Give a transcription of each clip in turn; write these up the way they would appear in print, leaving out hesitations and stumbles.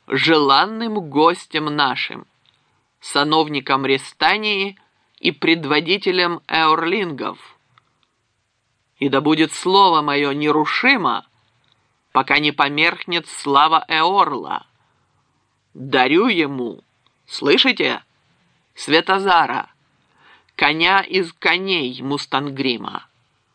желанным гостем нашим, сановником Рестании и предводителем эорлингов. И да будет слово мое нерушимо, пока не померкнет слава Эорла. Дарю ему, слышите, Светозара, коня из коней Мустангрима.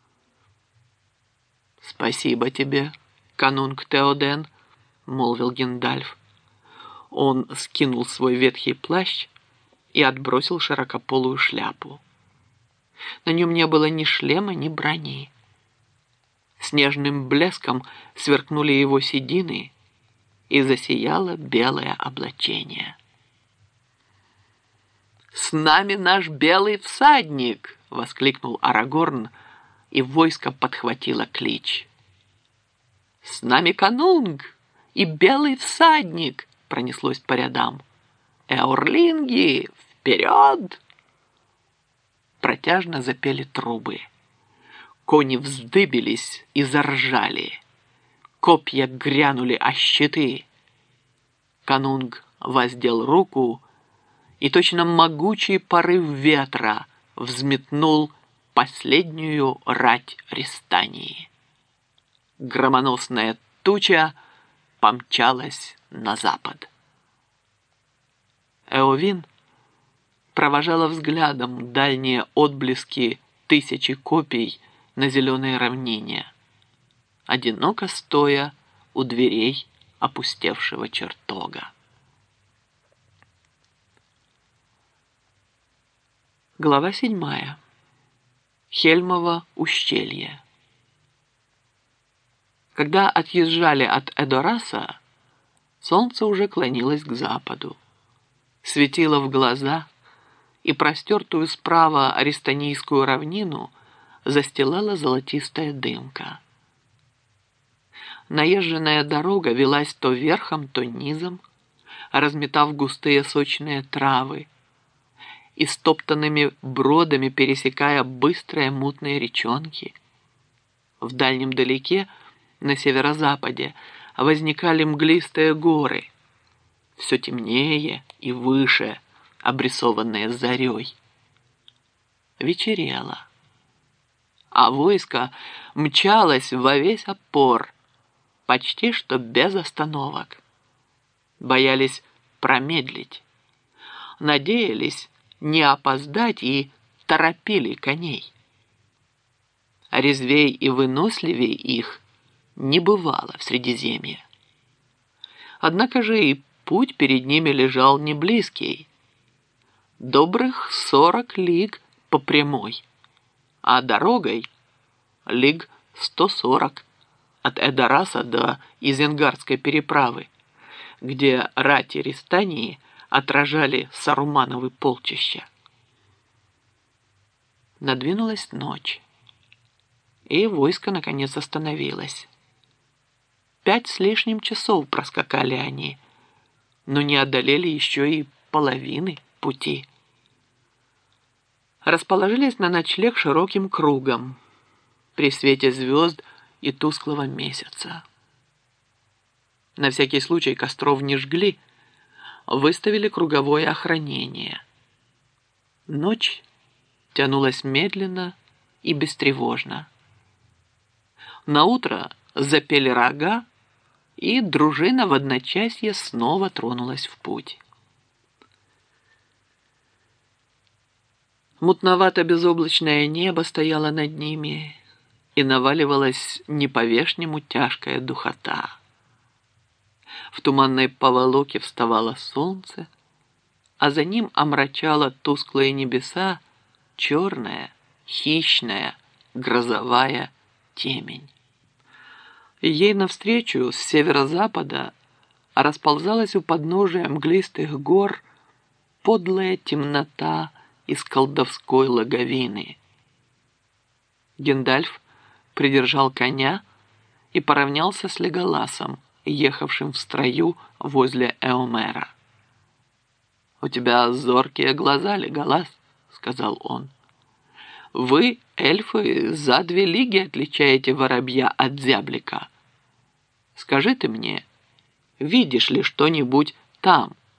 «Спасибо тебе, канунг Теоден», — молвил Гендальф. Он скинул свой ветхий плащ и отбросил широкополую шляпу. На нем не было ни шлема, ни брони. Снежным блеском сверкнули его седины, и засияло белое облачение. «С нами наш белый всадник!» — воскликнул Арагорн, и войско подхватило клич. «С нами канунг и белый всадник!» — пронеслось по рядам. «Эорлинги, вперед!» Протяжно запели трубы. Кони вздыбились и заржали. Копья грянули о щиты. Канунг воздел руку, и точно могучий порыв ветра взметнул последнюю рать Рестании. Громоносная туча помчалась на запад. Эовин провожала взглядом дальние отблески тысячи копий на зеленой равнине, одиноко стоя у дверей опустевшего чертога. Глава 7. Хельмово ущелье. Когда отъезжали от Эдораса, солнце уже клонилось к западу, светило в глаза, и простертую справа Рестанийскую равнину застилала золотистая дымка. Наезженная дорога велась то верхом, то низом, разметав густые сочные травы, и стоптанными бродами пересекая быстрые мутные речонки. В дальнем далеке, на северо-западе, возникали мглистые горы, все темнее и выше, обрисованные зарей. Вечерело, а войско мчалось во весь опор, почти что без остановок. Боялись промедлить, надеялись не опоздать и торопили коней. Резвей и выносливей их не бывало в Средиземье. Однако же и путь перед ними лежал не близкий. Добрых 40 лиг по прямой, а дорогой лиг 140 от Эдораса до Изенгардской переправы, где рати Рестании отражали Сарумановы полчища. Надвинулась ночь, и войско наконец остановилось. 5 с лишним часов проскакали они, но не одолели еще и половины пути. Расположились на ночлег широким кругом при свете звезд и тусклого месяца. На всякий случай костров не жгли, выставили круговое охранение. Ночь тянулась медленно и бестревожно. Наутро запели рога, и дружина в одночасье снова тронулась в путь. Мутновато-безоблачное небо стояло над ними, и наваливалась не по-вешнему тяжкая духота. В туманной поволоке вставало солнце, а за ним омрачала тусклые небеса черная, хищная, грозовая темень. Ей навстречу с северо-запада расползалась у подножия мглистых гор подлая темнота из колдовской логовины. Гендальф придержал коня и поравнялся с Леголасом, ехавшим в строю возле Эомера. «У тебя зоркие глаза, Леголас», — сказал он. «Вы, эльфы, за 2 лиги отличаете воробья от зяблика. Скажи ты мне, Видишь ли что-нибудь там?»